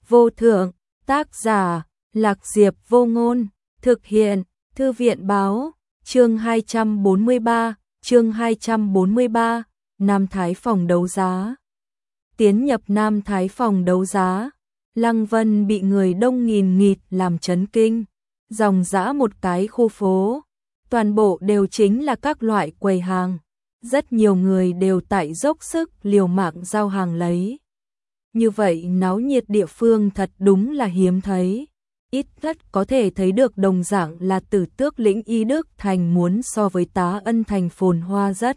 vô thượng, tác giả, Lạc Diệp Vô Ngôn, thực hiện, Thư viện báo, chương 243, Nam Thái phòng đấu giá. Tiến nhập Nam Thái phòng đấu giá, Lăng Vân bị người đông nghìn nghịt làm chấn kinh, dòng dã một cái khu phố, toàn bộ đều chính là các loại quầy hàng, rất nhiều người đều tại dốc sức liều mạng giao hàng lấy. Như vậy náo nhiệt địa phương thật đúng là hiếm thấy, ít nhất có thể thấy được đồng dạng là Tử Tước lĩnh Y Đức Thành muốn so với Tá Ân Thành phồn hoa rất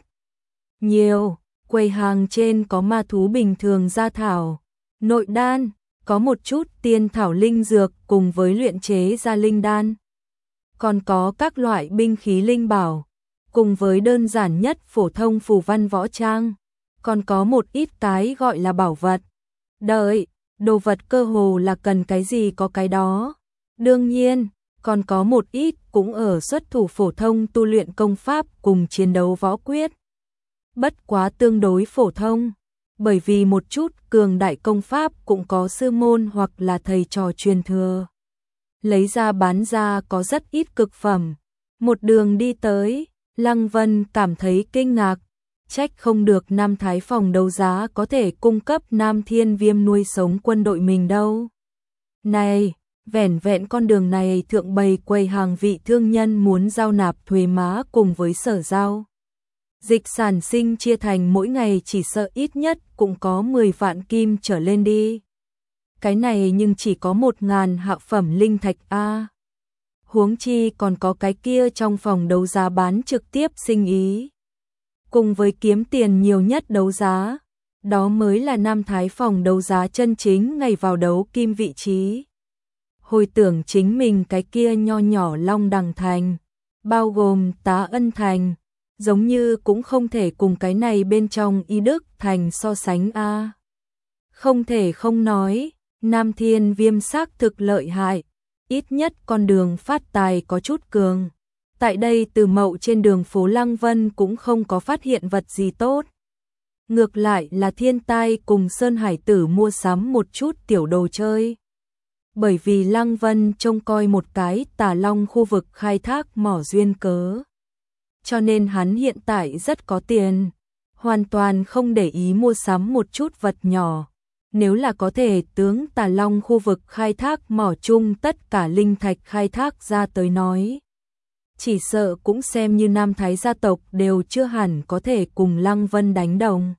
nhiều. Quầy hàng trên có ma thú bình thường gia thảo, nội đan, có một chút tiên thảo linh dược cùng với luyện chế ra linh đan. Còn có các loại binh khí linh bảo, cùng với đơn giản nhất phổ thông phù văn võ trang, còn có một ít cái gọi là bảo vật. Đợi, đồ vật cơ hồ là cần cái gì có cái đó. Đương nhiên, còn có một ít cũng ở xuất thủ phổ thông tu luyện công pháp cùng chiến đấu võ quyết. Bất quá tương đối phổ thông, bởi vì một chút cường đại công pháp cũng có sư môn hoặc là thầy trò truyền thừa. Lấy ra bán ra có rất ít cực phẩm. Một đường đi tới, Lăng Vân cảm thấy kinh ngạc, trách không được Nam Thái phòng đấu giá có thể cung cấp Nam Thiên Viêm nuôi sống quân đội mình đâu. Này, vẻn vẹn con đường này thượng bày quầy hàng vị thương nhân muốn giao nạp thuế má cùng với sở giao dịch sản sinh chia thành mỗi ngày chỉ sợ ít nhất cũng có 10 vạn kim trở lên đi. Cái này nhưng chỉ có 1.000 hạ phẩm linh thạch a. Huống chi còn có cái kia trong phòng đấu giá bán trực tiếp sinh ý. Cùng với kiếm tiền nhiều nhất đấu giá, đó mới là Nam Thái phòng đấu giá chân chính ngày vào đấu kim vị trí. Hồi tưởng chính mình cái kia nho nhỏ Long Đằng Thành, bao gồm Tá Ân Thành, giống như cũng không thể cùng cái này bên trong Y Đức Thành so sánh a. Không thể không nói, Nam Thiên Viêm xác thực lợi hại, ít nhất con đường phát tài có chút cường. Tại đây Từ Mậu trên đường phố Lăng Vân cũng không có phát hiện vật gì tốt. Ngược lại là Thiên Tai cùng Sơn Hải Tử mua sắm một chút tiểu đồ chơi. Bởi vì Lăng Vân trông coi một cái Tà Long khu vực khai thác mỏ duyên cớ. Cho nên hắn hiện tại rất có tiền, hoàn toàn không để ý mua sắm một chút vật nhỏ. Nếu là có thể tướng Tà Long khu vực khai thác mỏ chung tất cả linh thạch khai thác ra tới nói, chỉ sợ cũng xem như Nam Thái gia tộc đều chưa hẳn có thể cùng Lăng Vân đánh đồng.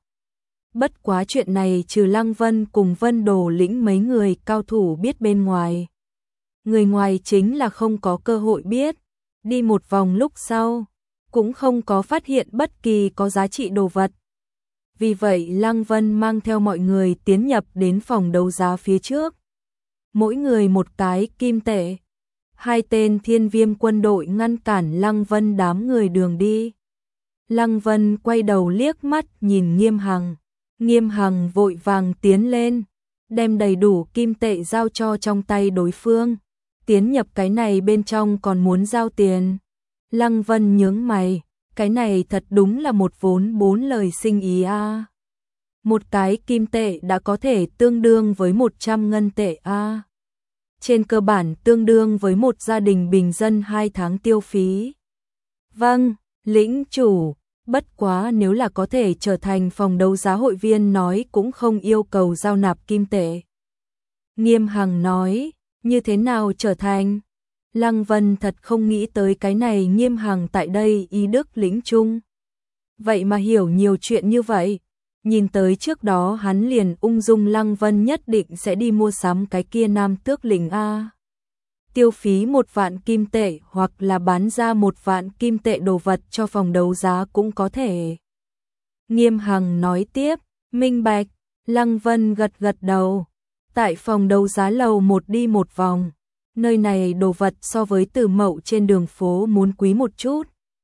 Bất quá chuyện này trừ Lăng Vân cùng Vân Đồ lĩnh mấy người cao thủ biết bên ngoài, người ngoài chính là không có cơ hội biết. Đi một vòng lúc sau, cũng không có phát hiện bất kỳ có giá trị đồ vật. Vì vậy Lăng Vân mang theo mọi người tiến nhập đến phòng đấu giá phía trước. Mỗi người một cái kim tệ. Hai tên Thiên Viêm quân đội ngăn cản Lăng Vân đám người đường đi. Lăng Vân quay đầu liếc mắt nhìn Nghiêm Hằng. Nghiêm Hằng vội vàng tiến lên, đem đầy đủ kim tệ giao cho trong tay đối phương. Tiến nhập cái này bên trong còn muốn giao tiền. Lăng Vân nhướng mày, cái này thật đúng là một vốn 4 lời sinh ý a. Một cái kim tệ đã có thể tương đương với 100 ngân tệ a. Trên cơ bản tương đương với một gia đình bình dân 2 tháng tiêu phí. Vâng, lĩnh chủ, bất quá nếu là có thể trở thành phòng đấu giá hội viên nói cũng không yêu cầu giao nạp kim tệ. Nghiêm Hằng nói, như thế nào trở thành? Lăng Vân thật không nghĩ tới cái này Nghiêm Hằng tại đây Y Đức lĩnh chung. Vậy mà hiểu nhiều chuyện như vậy. Nhìn tới trước đó hắn liền ung dung Lăng Vân nhất định sẽ đi mua sắm cái kia Nam Tước lĩnh A. Tiêu phí 1 vạn kim tệ hoặc là bán ra 1 vạn kim tệ đồ vật cho phòng đấu giá cũng có thể. Nghiêm Hằng nói tiếp, minh bạch. Lăng Vân gật gật đầu. Tại phòng đấu giá lầu 1 đi một vòng. Nơi này đồ vật so với Từ Mậu trên đường phố muốn quý một chút.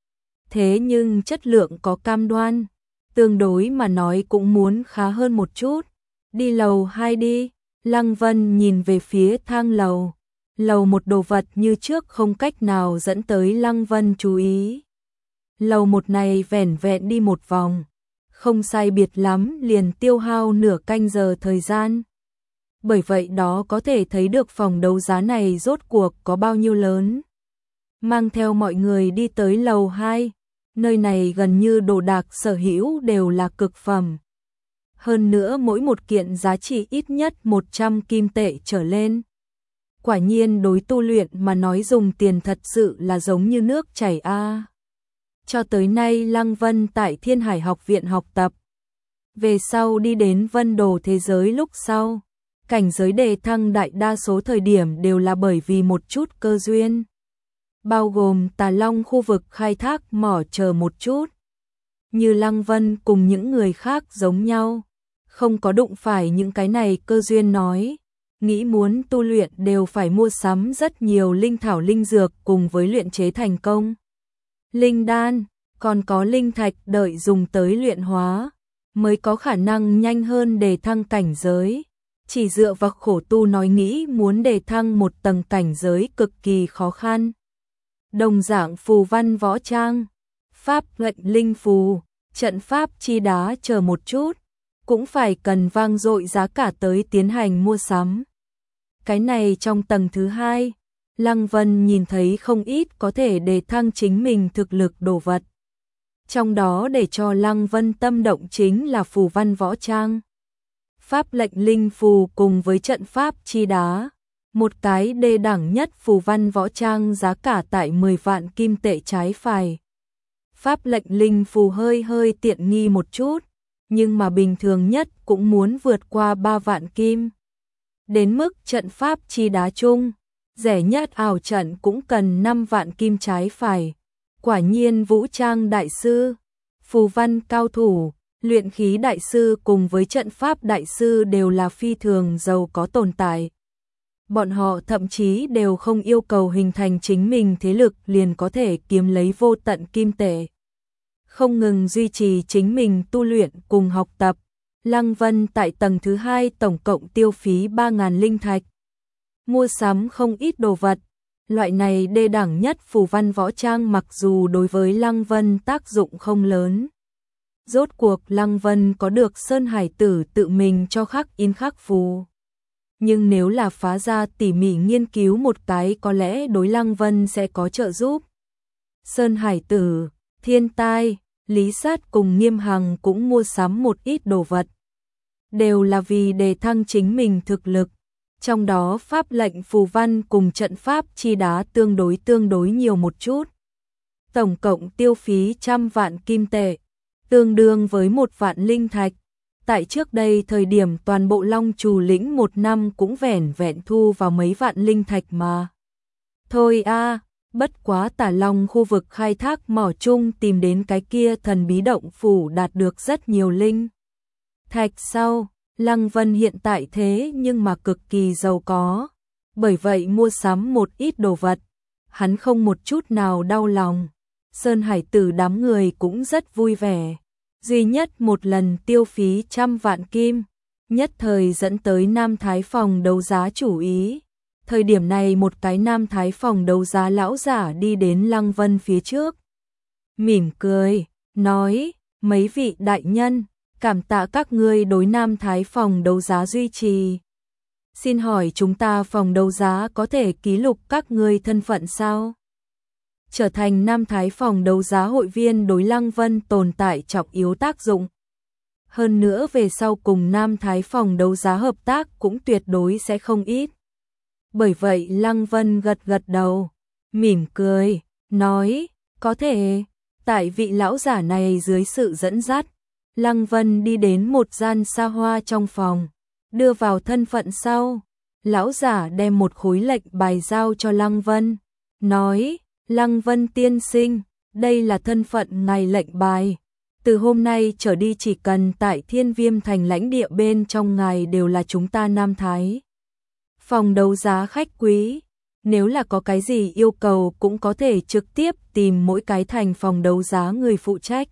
Thế nhưng chất lượng có cam đoan, tương đối mà nói cũng muốn khá hơn một chút. Đi lầu 2 đi. Lăng Vân nhìn về phía thang lầu. Lầu 1 đồ vật như trước không cách nào dẫn tới Lăng Vân chú ý. Lầu 1 này vẻn vẹn đi một vòng, không sai biệt lắm liền tiêu hao nửa canh giờ thời gian. bởi vậy đó có thể thấy được phòng đấu giá này rốt cuộc có bao nhiêu lớn. Mang theo mọi người đi tới lầu 2, nơi này gần như đồ đạc sở hữu đều là cực phẩm. Hơn nữa mỗi một kiện giá trị ít nhất 100 kim tệ trở lên. Quả nhiên đối tu luyện mà nói dùng tiền thật sự là giống như nước chảy a. Cho tới nay Lăng Vân tại Thiên Hải học viện học tập. Về sau đi đến Vân Đồ thế giới lúc sau, cảnh giới đề thăng đại đa số thời điểm đều là bởi vì một chút cơ duyên. Bao gồm Tà Long khu vực khai thác mỏ chờ một chút. Như Lăng Vân cùng những người khác giống nhau, không có đụng phải những cái này cơ duyên nói. Nghĩ muốn tu luyện đều phải mua sắm rất nhiều linh thảo linh dược cùng với luyện chế thành công. Linh đan, còn có linh thạch đợi dùng tới luyện hóa, mới có khả năng nhanh hơn đề thăng cảnh giới. Chỉ dựa vào khổ tu nói nghĩ muốn đề thăng một tầng cảnh giới cực kỳ khó khăn. Đồng dạng phù văn võ trang, pháp lệnh linh phù, trận pháp chi đá chờ một chút, cũng phải cần vang dội giá cả tới tiến hành mua sắm. Cái này trong tầng thứ 2, Lăng Vân nhìn thấy không ít có thể đề thăng chính mình thực lực đồ vật. Trong đó để cho Lăng Vân tâm động chính là phù văn võ trang, pháp lệnh linh phù cùng với trận pháp chi đá. Một cái đê đẳng nhất phù văn võ trang giá cả tại 10 vạn kim tệ trái phải. Pháp lệnh linh phù hơi tiện nghi một chút, nhưng mà bình thường nhất cũng muốn vượt qua 3 vạn kim. Đến mức trận pháp chi đá chung, rẻ nhất ảo trận cũng cần 5 vạn kim trái phải. Quả nhiên vũ trang đại sư, phù văn cao thủ, luyện khí đại sư cùng với trận pháp đại sư đều là phi thường giàu có tồn tại. Bọn họ thậm chí đều không yêu cầu hình thành chính mình thế lực liền có thể kiếm lấy vô tận kim tệ. Không ngừng duy trì chính mình tu luyện cùng học tập, Lăng Vân tại tầng thứ 2 tổng cộng tiêu phí 3.000 linh thạch. Mua sắm không ít đồ vật, loại này đê đẳng nhất phù văn võ trang mặc dù đối với Lăng Vân tác dụng không lớn. Rốt cuộc Lăng Vân có được Sơn Hải Tử tự mình cho khắc in khắc phù. Nhưng nếu là phá ra tỉ mỉ nghiên cứu một cái có lẽ đối Lăng Vân sẽ có trợ giúp. Sơn Hải Tử, Thiên Tai, Lý Sát cùng Nghiêm Hằng cũng mua sắm một ít đồ vật. Đều là vì đề thăng chính mình thực lực. Trong đó pháp lệnh phù văn cùng trận pháp chi đá tương đối nhiều một chút. Tổng cộng tiêu phí 100 vạn kim tệ, tương đương với 1 vạn linh thạch. Tại trước đây thời điểm toàn bộ Long Trù lĩnh 1 năm cũng vẻn vẹn thu vào mấy vạn linh thạch mà. Thôi a, bất quá Tà Long khu vực khai thác mỏ chung tìm đến cái kia thần bí động phủ đạt được rất nhiều linh thạch sau. Lăng Vân hiện tại thế nhưng mà cực kỳ giàu có, bởi vậy mua sắm một ít đồ vật, hắn không một chút nào đau lòng. Sơn Hải Tử đám người cũng rất vui vẻ, duy nhất một lần tiêu phí 100 vạn kim, nhất thời dẫn tới Nam Thái phòng đấu giá chủ ý. Thời điểm này một cái Nam Thái phòng đấu giá lão giả đi đến Lăng Vân phía trước, mỉm cười, nói, mấy vị đại nhân, cảm tạ các ngươi đối Nam Thái phòng đấu giá duy trì. Xin hỏi chúng ta phòng đấu giá có thể ký lục các ngươi thân phận sao? Trở thành Nam Thái phòng đấu giá hội viên đối Lăng Vân tồn tại trọng yếu tác dụng. Hơn nữa về sau cùng Nam Thái phòng đấu giá hợp tác cũng tuyệt đối sẽ không ít. Bởi vậy Lăng Vân gật đầu, mỉm cười, nói, có thể. Tại vị lão giả này dưới sự dẫn dắt, Lăng Vân đi đến một gian xa hoa trong phòng, đưa vào thân phận sau. Lão giả đem một khối lệnh bài giao cho Lăng Vân, nói, Lăng Vân tiên sinh, đây là thân phận ngài lệnh bài. Từ hôm nay trở đi chỉ cần tại Thiên Viêm thành lãnh địa bên trong ngài đều là chúng ta Nam Thái phòng đấu giá khách quý. Nếu là có cái gì yêu cầu cũng có thể trực tiếp tìm mỗi cái thành phòng đấu giá người phụ trách.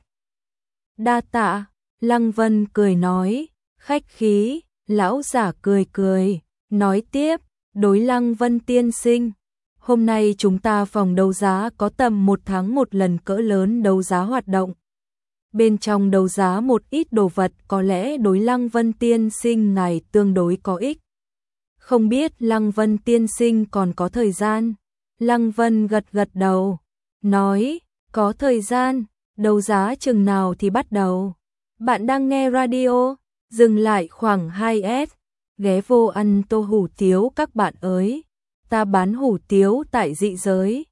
Đa tạ. Lăng Vân cười nói, khách khí. Lão giả cười, nói tiếp, đối Lăng Vân tiên sinh, hôm nay chúng ta phòng đấu giá có tầm 1 tháng một lần cỡ lớn đấu giá hoạt động. Bên trong đấu giá một ít đồ vật có lẽ đối Lăng Vân tiên sinh ngài tương đối có ích. Không biết Lăng Vân tiên sinh còn có thời gian. Lăng Vân gật gật đầu, nói, có thời gian, đấu giá chừng nào thì bắt đầu. Bạn đang nghe radio, dừng lại khoảng 2S, ghé vô ăn tô hủ tiếu các bạn ơi. Ta bán hủ tiếu tại dị giới.